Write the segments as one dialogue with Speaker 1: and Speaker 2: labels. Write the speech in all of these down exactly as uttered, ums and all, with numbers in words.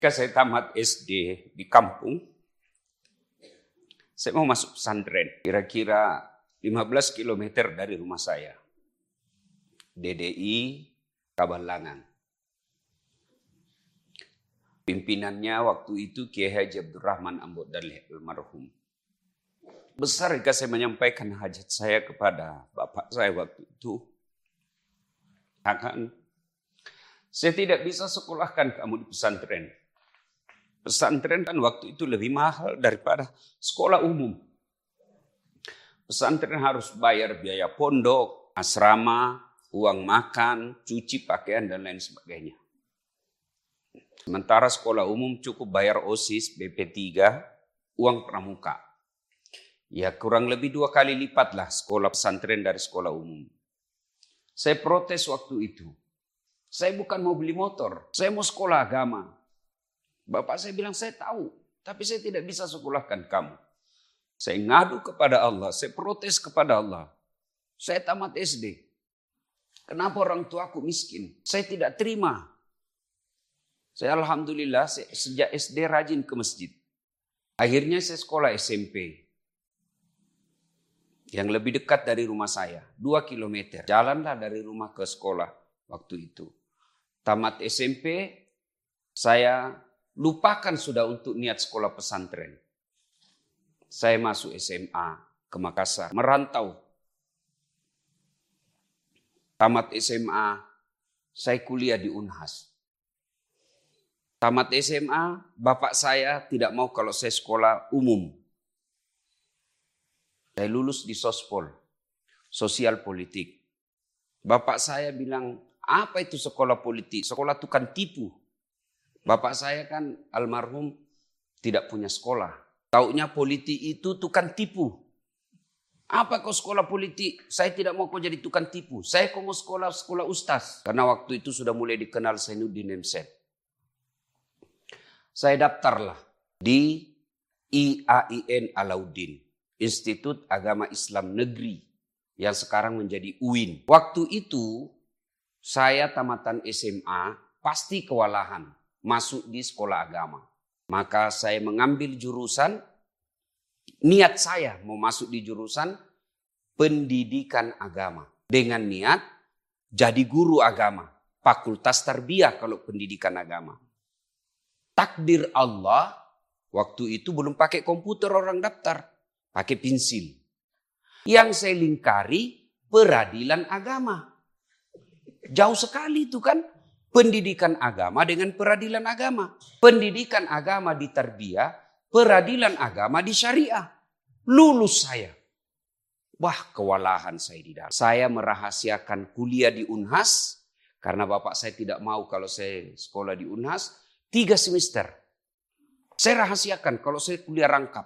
Speaker 1: Ketika saya tamat S D di kampung, saya mau masuk pesantren. Kira-kira lima belas kilometer dari rumah saya. D D I Kabalangan. Pimpinannya waktu itu Kiai Haji Abdurrahman Ambodaleh almarhum. Besar jika saya menyampaikan hajat saya kepada bapak saya waktu itu. Akan saya tidak bisa sekolahkan kamu di pesantren. Pesantren kan waktu itu lebih mahal daripada sekolah umum. Pesantren harus bayar biaya pondok, asrama, uang makan, cuci pakaian, dan lain sebagainya. Sementara sekolah umum cukup bayar O S I S, B P tiga, uang pramuka. Ya kurang lebih dua kali lipat lah sekolah pesantren dari sekolah umum. Saya protes waktu itu. Saya bukan mau beli motor, saya mau sekolah agama. Bapak saya bilang, saya tahu, tapi saya tidak bisa sekolahkan kamu. Saya ngadu kepada Allah, saya protes kepada Allah. Saya tamat S D. Kenapa orang tuaku miskin? Saya tidak terima. Saya alhamdulillah sejak S D rajin ke masjid. Akhirnya saya sekolah S M P. Yang lebih dekat dari rumah saya, dua kilometer. Jalanlah dari rumah ke sekolah waktu itu. Tamat S M P, saya lupakan sudah untuk niat sekolah pesantren. Saya masuk S M A ke Makassar, merantau. Tamat S M A, saya kuliah di Unhas. Tamat S M A, bapak saya tidak mau kalau saya sekolah umum. Saya lulus di Sospol, sosial politik. Bapak saya bilang, apa itu sekolah politik? Sekolah itu kan tipu. Bapak saya kan almarhum tidak punya sekolah. Taunya politik itu tukang tipu. Apa kau sekolah politik? Saya tidak mau kau jadi tukang tipu. Saya kau mau sekolah sekolah ustaz. Karena waktu itu sudah mulai dikenal Zainuddin Nemsed. Saya daftarlah di I A I N Alauddin, Institut Agama Islam Negeri, yang sekarang menjadi U I N. Waktu itu saya tamatan S M A pasti kewalahan masuk di sekolah agama. Maka saya mengambil jurusan, niat saya mau masuk di jurusan pendidikan agama. Dengan niat jadi guru agama, fakultas tarbiyah kalau pendidikan agama. Takdir Allah, waktu itu belum pakai komputer orang daftar, pakai pensil. Yang saya lingkari peradilan agama. Jauh sekali itu kan. Pendidikan agama dengan peradilan agama. Pendidikan agama di tarbiyah, peradilan agama di syariah. Lulus saya. Wah, kewalahan saya di dalam. Saya merahasiakan kuliah di Unhas. Karena bapak saya tidak mau kalau saya sekolah di Unhas. Tiga semester. Saya rahasiakan kalau saya kuliah rangkap.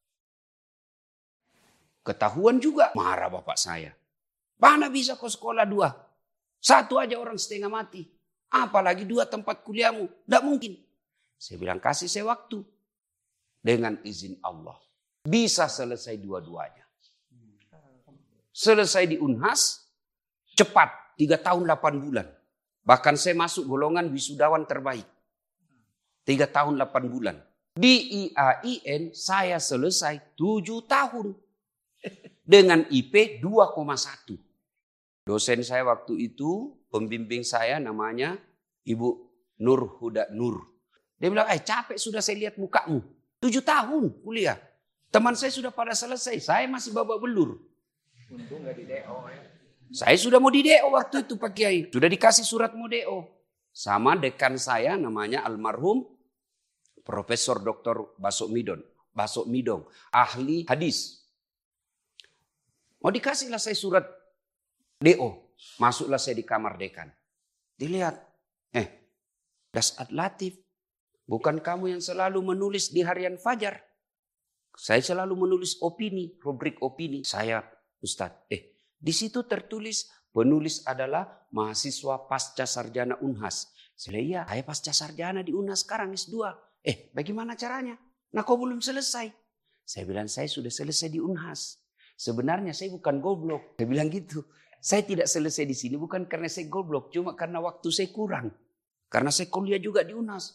Speaker 1: Ketahuan juga. Marah bapak saya. Mana bisa kau sekolah dua? Satu aja orang setengah mati. Apalagi dua tempat kuliahmu. Tidak mungkin. Saya bilang kasih saya waktu. Dengan izin Allah. Bisa selesai dua-duanya. Selesai di Unhas. Cepat. Tiga tahun delapan bulan. Bahkan saya masuk golongan wisudawan terbaik. Tiga tahun delapan bulan. Di I A I N saya selesai tujuh tahun. Dengan I P dua koma satu. Dosen saya waktu itu, pembimbing saya namanya Ibu Nur Huda Nur. Dia bilang, eh capek sudah saya lihat mukamu. Tujuh tahun kuliah. Teman saya sudah pada selesai, saya masih babak belur. Untung gak di D O ya. Saya sudah mau di D O waktu itu Pak Kiai. Sudah dikasih surat mau D O. Sama dekan saya namanya almarhum Profesor Doktor Basok Midon. Basok Midong, ahli hadis. Mau dikasihlah saya surat D O. Masuklah saya di kamar dekan. Dilihat. Eh. Dasat Latif. Bukan kamu yang selalu menulis di harian Fajar. Saya selalu menulis opini. Rubrik opini. Saya Ustadz. Eh. Di situ tertulis. Penulis adalah mahasiswa pasca sarjana Unhas. Saya iya. Saya pasca sarjana di Unhas sekarang S dua. Eh. Bagaimana caranya? Nah kau belum selesai. Saya bilang saya sudah selesai di Unhas. Sebenarnya saya bukan goblok. Saya bilang gitu. Saya tidak selesai di sini bukan karena saya goblok. Cuma karena waktu saya kurang. Karena saya kuliah juga di Unhas.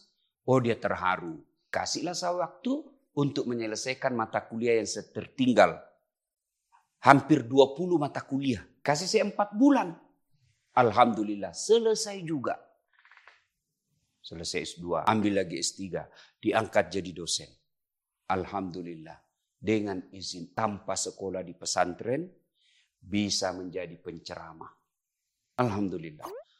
Speaker 1: Oh dia terharu. Kasihlah saya waktu untuk menyelesaikan mata kuliah yang tertinggal. Hampir dua puluh mata kuliah. Kasih saya empat bulan. Alhamdulillah selesai juga. Selesai S dua, ambil lagi S tiga. Diangkat jadi dosen. Alhamdulillah. Dengan izin tanpa sekolah di pesantren bisa menjadi penceramah. Alhamdulillah.